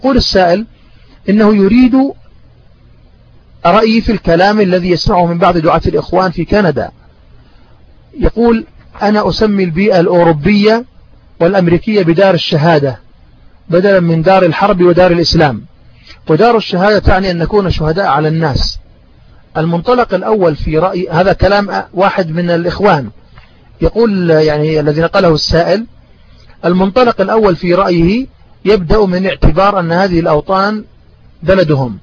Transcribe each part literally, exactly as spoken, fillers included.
يقول السائل إنه يريد رأيي في الكلام الذي يسمعه من بعض دعاة الإخوان في كندا. يقول أنا أسمي البيئة الأوروبية والأمريكية بدار الشهادة بدلا من دار الحرب ودار الإسلام، ودار الشهادة تعني أن نكون شهداء على الناس. المنطلق الأول في رأي هذا كلام واحد من الإخوان، يقول يعني الذي نقله السائل، المنطلق الأول في رأيه يبدأ من اعتبار أن هذه الأوطان بلدهم،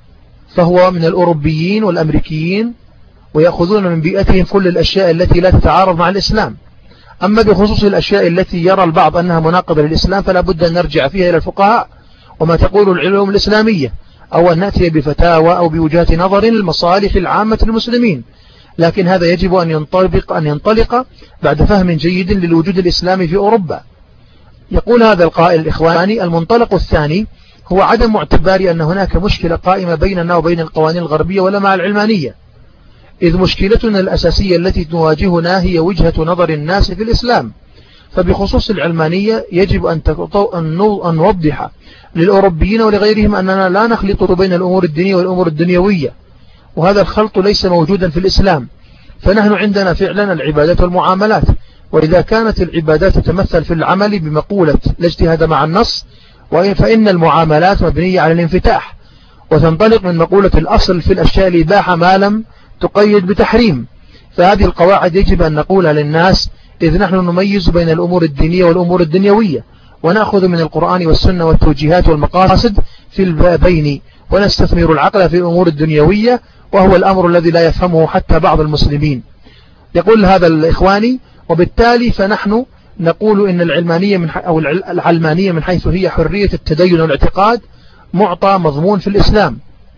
فهو من الأوروبيين والأمريكيين ويأخذون من بيئتهم كل الأشياء التي لا تتعارض مع الإسلام. أما بخصوص الأشياء التي يرى البعض أنها مناقضة للإسلام فلا بد أن نرجع فيها إلى الفقهاء وما تقول العلوم الإسلامية، أو أن نأتي بفتاوى أو بوجهات نظر للمصالح العامة للمسلمين. لكن هذا يجب أن ينطبق أن ينطلق بعد فهم جيد للوجود الإسلامي في أوروبا. يقول هذا القائل الإخواني المنطلق الثاني هو عدم اعتبار أن هناك مشكلة قائمة بيننا وبين القوانين الغربية ولا مع العلمانية، إذ مشكلتنا الأساسية التي تواجهنا هي وجهة نظر الناس في الإسلام. فبخصوص العلمانية يجب أن نوضح للأوروبيين ولغيرهم أننا لا نخلط بين الأمور الدينية والأمور الدنيوية، وهذا الخلط ليس موجودا في الإسلام. فنحن عندنا فعلا العبادات والمعاملات، وإذا كانت العبادات تتمثل في العمل بمقولة لا اجتهاد مع النص، فإن المعاملات مبنية على الانفتاح وتنطلق من مقولة الأصل في الأشياء الإباحة ما لم تقيد بتحريم. فهذه القواعد يجب أن نقولها للناس، إذ نحن نميز بين الأمور الدينية والأمور الدنيوية، ونأخذ من القرآن والسنة والتوجيهات والمقاصد في البين، ونستثمر العقل في الأمور الدنيوية، وهو الأمر الذي لا يفهمه حتى بعض المسلمين. يقول هذا الإخواني وبالتالي فنحن نقول إن العلمانية من أو العلمانية من حيث هي حرية التدين والاعتقاد معطى مضمون في الإسلام،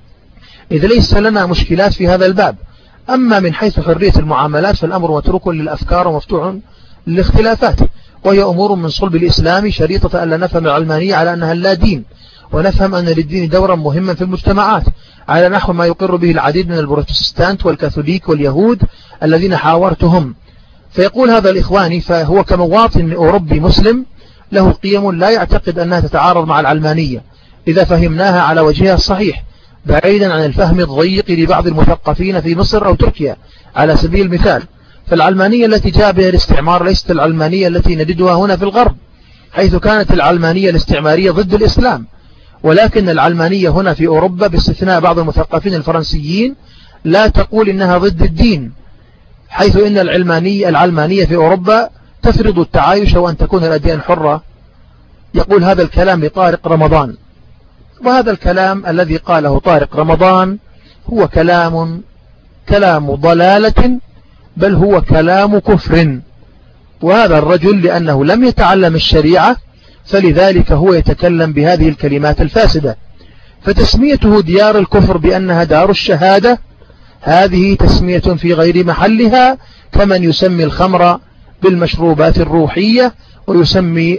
إذ ليس لنا مشكلات في هذا الباب. أما من حيث حرية المعاملات فالأمر متروك للأفكار ومفتوح للاختلافات، وهي أمور من صلب الإسلام، شريطة أن لا نفهم العلمانية على أنها لا دين، ونفهم أن للدين دورا مهما في المجتمعات على نحو ما يقر به العديد من البروتستانت والكاثوليك واليهود الذين حاورتهم. فيقول هذا الإخواني فهو كمواطن أوروبي مسلم له قيم لا يعتقد أنها تتعارض مع العلمانية إذا فهمناها على وجهها الصحيح، بعيدا عن الفهم الضيق لبعض المثقفين في مصر أو تركيا على سبيل المثال. فالعلمانية التي جاء بها الاستعمار ليست العلمانية التي نجدها هنا في الغرب، حيث كانت العلمانية الاستعمارية ضد الإسلام، ولكن العلمانية هنا في أوروبا باستثناء بعض المثقفين الفرنسيين لا تقول إنها ضد الدين، حيث إن العلمانية, العلمانية في أوروبا تفرض التعايش وأن تكون الأديان حرة. يقول هذا الكلام لطارق رمضان، وهذا الكلام الذي قاله طارق رمضان هو كلام كلام ضلالة، بل هو كلام كفر. وهذا الرجل لأنه لم يتعلم الشريعة فلذلك هو يتكلم بهذه الكلمات الفاسدة. فتسميته ديار الكفر بأنها دار الشهادة هذه تسمية في غير محلها، كمن يسمي الخمر بالمشروبات الروحية ويسمي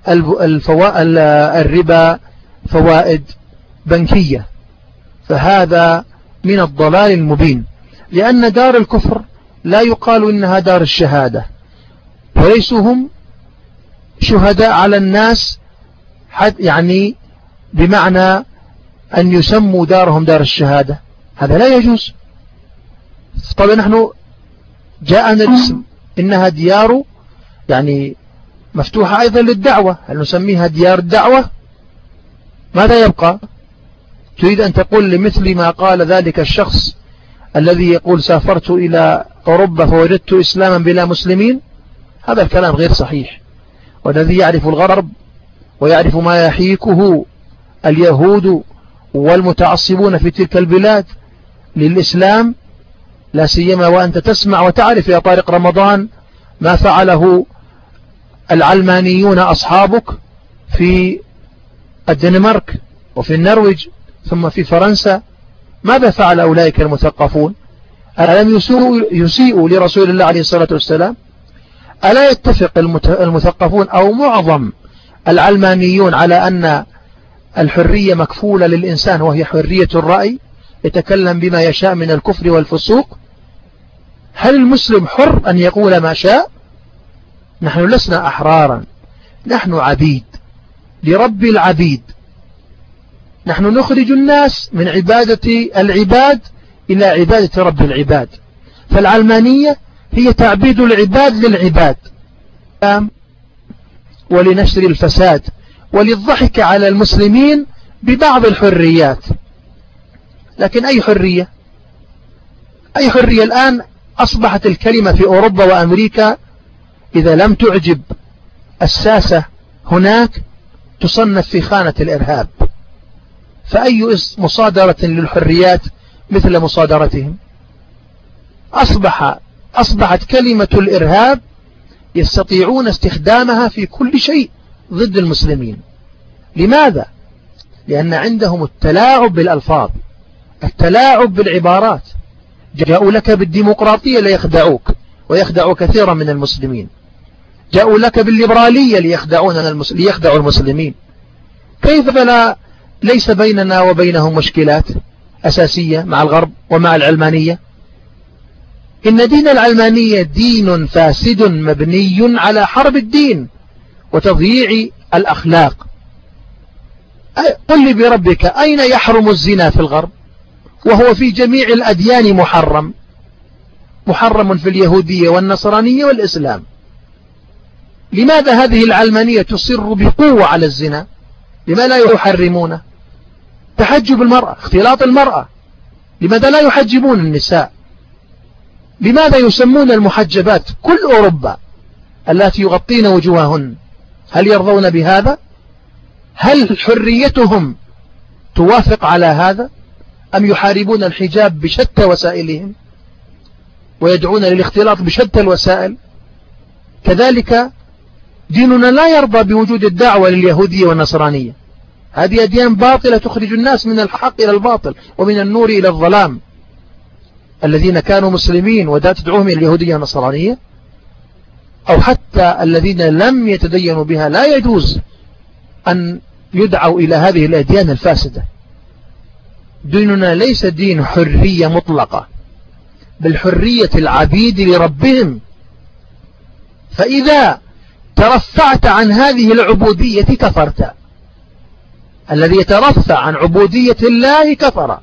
الربا فوائد بنكية. فهذا من الضلال المبين، لأن دار الكفر لا يقال إنها دار الشهادة، وليسوا هم شهداء على الناس حد يعني بمعنى أن يسموا دارهم دار الشهادة، هذا لا يجوز. طبعا نحن جاءنا الاسم إنها ديار يعني مفتوحة أيضا للدعوة، هل نسميها ديار الدعوة؟ ماذا يبقى؟ تريد أن تقول لمثل ما قال ذلك الشخص الذي يقول سافرت إلى أوروبا فوجدت إسلاما بلا مسلمين؟ هذا الكلام غير صحيح. والذي يعرف الغرب ويعرف ما يحيكه اليهود والمتعصبون في تلك البلاد للإسلام، لا سيما وأنت تسمع وتعرف يا طارق رمضان ما فعله العلمانيون أصحابك في الدنمارك وفي النرويج ثم في فرنسا. ماذا فعل أولئك المثقفون؟ ألم يسيئوا لرسول الله عليه الصلاة والسلام؟ ألا يتفق المثقفون أو معظم العلمانيون على أن الحرية مكفولة للإنسان وهي حرية الرأي، يتكلم بما يشاء من الكفر والفسوق؟ هل المسلم حر أن يقول ما شاء؟ نحن لسنا أحرارا، نحن عبيد لرب العبيد، نحن نخرج الناس من عبادة العباد إلى عبادة رب العباد. فالعلمانية هي تعبيد العباد للعباد ولنشر الفساد وللضحك على المسلمين ببعض الحريات. لكن أي حرية؟ أي حرية الآن؟ أصبحت الكلمة في أوروبا وأمريكا إذا لم تعجب الساسة هناك تصنف في خانة الإرهاب. فأي مصادرة للحريات مثل مصادرتهم؟ أصبح أصبحت كلمة الإرهاب يستطيعون استخدامها في كل شيء ضد المسلمين. لماذا؟ لأن عندهم التلاعب بالألفاظ، التلاعب بالعبارات. جاءوا لك بالديمقراطية ليخدعوك ويخدعوا كثيرا من المسلمين. جاءوا لك بالليبرالية ليخدعون المسلمين ليخدعوا المسلمين. كيف فلا ليس بيننا وبينهم مشكلات أساسية مع الغرب ومع العلمانية؟ إن دين العلمانية دين فاسد مبني على حرب الدين وتضييع الأخلاق. قل لي بربك أين يحرم الزنا في الغرب وهو في جميع الأديان محرم؟ محرم في اليهودية والنصرانية والإسلام. لماذا هذه العلمانية تصر بقوة على الزنا؟ لماذا لا يحرمونه؟ تحجب المرأة، اختلاط المرأة، لماذا لا يحجبون النساء؟ لماذا يسمون المحجبات كل أوروبا التي يغطين وجوههن؟ هل يرضون بهذا؟ هل حريتهم توافق على هذا؟ أم يحاربون الحجاب بشتى وسائلهم ويدعون للاختلاط بشتى الوسائل؟ كذلك ديننا لا يرضى بوجود الدعوة لليهودية والنصرانية. هذه أديان باطلة تخرج الناس من الحق إلى الباطل ومن النور إلى الظلام. الذين كانوا مسلمين ودا تدعوهم إلى اليهودية والنصرانية أو حتى الذين لم يتدينوا بها لا يجوز أن يدعوا إلى هذه الأديان الفاسدة. ديننا ليس دين حرية مطلقة بل حرية العبيد لربهم. فإذا ترفعت عن هذه العبودية كفرت. الذي يترفع عن عبودية الله كفر.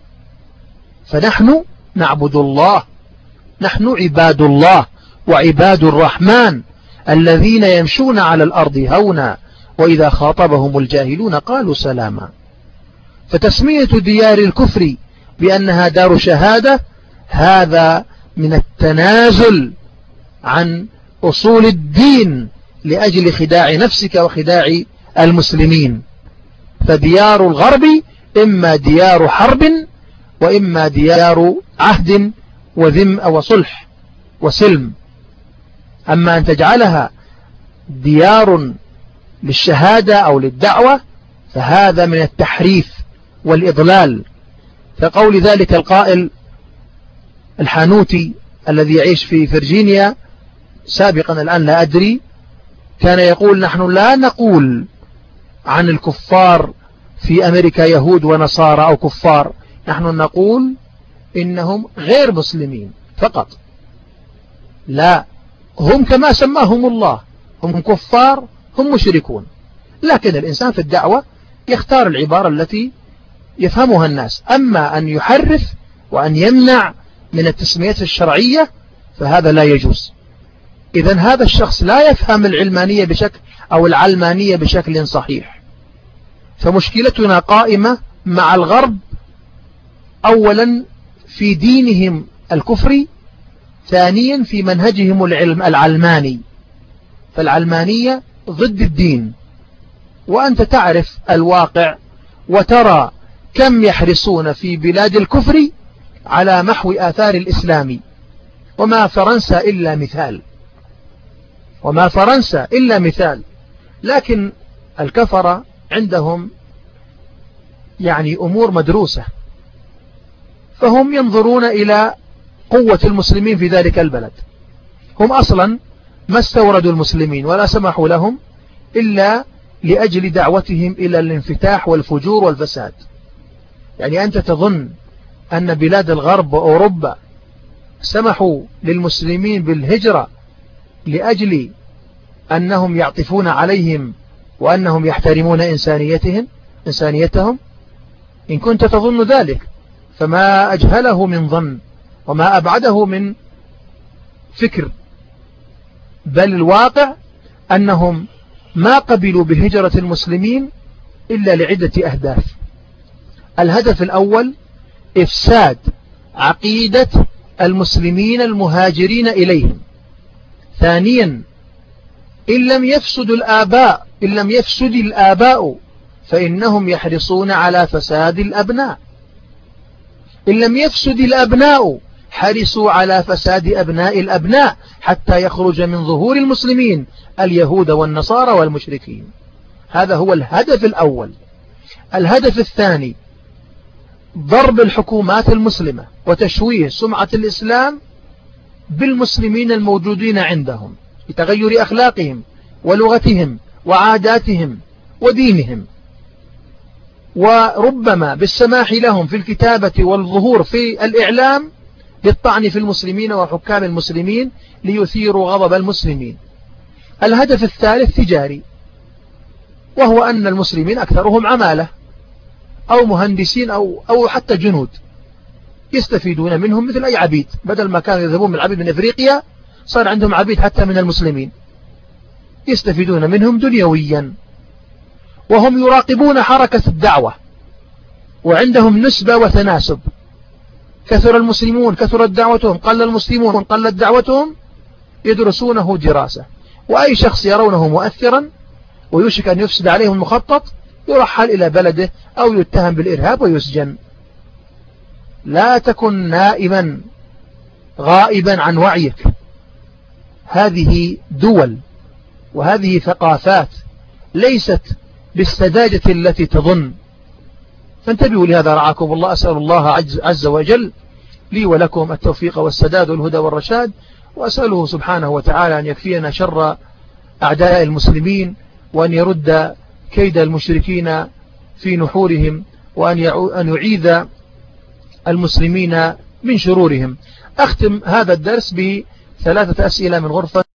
فنحن نعبد الله، نحن عباد الله وعباد الرحمن الذين يمشون على الأرض هونا وإذا خاطبهم الجاهلون قالوا سلاما. فتسمية ديار الكفر بأنها دار شهادة هذا من التنازل عن أصول الدين لأجل خداع نفسك وخداع المسلمين. فديار الغرب إما ديار حرب وإما ديار عهد وذم وصلح وسلم. أما أن تجعلها ديار للشهادة أو للدعوة فهذا من التحريف والإضلال. كقول ذلك القائل الحانوتي الذي يعيش في فرجينيا سابقا الآن لا أدري، كان يقول نحن لا نقول عن الكفار في أمريكا يهود ونصارى أو كفار، نحن نقول إنهم غير مسلمين فقط. لا، هم كما سماهم الله، هم كفار، هم مشركون. لكن الإنسان في الدعوة يختار العبارة التي يفهمها الناس. أما أن يحرف وأن يمنع من التسميات الشرعية فهذا لا يجوز. إذن هذا الشخص لا يفهم العلمانية بشكل أو العلمانية بشكل صحيح. فمشكلتنا قائمة مع الغرب أولا في دينهم الكفري، ثانيا في منهجهم العلم العلماني. فالعلمانية ضد الدين، وأنت تعرف الواقع وترى كم يحرصون في بلاد الكفر على محو آثار الإسلام. وما فرنسا إلا مثال، وما فرنسا إلا مثال. لكن الكفرة عندهم يعني أمور مدروسة، فهم ينظرون إلى قوة المسلمين في ذلك البلد. هم أصلا ما استوردوا المسلمين ولا سمحوا لهم إلا لأجل دعوتهم إلى الانفتاح والفجور والفساد. يعني أنت تظن أن بلاد الغرب وأوروبا سمحوا للمسلمين بالهجرة لأجل أنهم يعطفون عليهم وأنهم يحترمون إنسانيتهم إنسانيتهم إن كنت تظن ذلك فما أجهله من ظن وما أبعده من فكر، بل الواقع أنهم ما قبلوا بهجرة المسلمين إلا لعدة أهداف. الهدف الأول إفساد عقيدة المسلمين المهاجرين إليهم. ثانيا إن لم يفسد الآباء إن لم يفسد الآباء فإنهم يحرصون على فساد الأبناء. إن لم يفسد الأبناء حرصوا على فساد أبناء الأبناء حتى يخرج من ظهور المسلمين اليهود والنصارى والمشركين. هذا هو الهدف الأول. الهدف الثاني ضرب الحكومات المسلمة وتشويه سمعة الإسلام بالمسلمين الموجودين عندهم بتغير أخلاقهم ولغتهم وعاداتهم ودينهم، وربما بالسماح لهم في الكتابة والظهور في الإعلام للطعن في المسلمين وحكام المسلمين ليثيروا غضب المسلمين. الهدف الثالث تجاري، وهو أن المسلمين أكثرهم عمالة أو مهندسين أو, أو حتى جنود يستفيدون منهم مثل أي عبيد، بدل ما كانوا يذهبون من العبيد من إفريقيا صار عندهم عبيد حتى من المسلمين يستفيدون منهم دنيويا. وهم يراقبون حركة الدعوة وعندهم نسبة وتناسب، كثر المسلمون كثرت دعوتهم، قل المسلمون قلت دعوتهم، يدرسونه دراسة. وأي شخص يرونه مؤثرا ويوشك أن يفسد عليهم المخطط يرحل إلى بلده أو يتهم بالإرهاب ويسجن. لا تكن نائما غائبا عن وعيك. هذه دول وهذه ثقافات ليست بالسذاجة التي تظن. فانتبهوا لهذا رعاكم الله. أسأل الله عز وجل لي ولكم التوفيق والسداد والهدى والرشاد، وأسأله سبحانه وتعالى أن يكفينا شر أعداء المسلمين، وأن يرد كيد المشركين في نحورهم، وأن يعيذ المسلمين من شرورهم. أختم هذا الدرس بثلاثة أسئلة من غرفة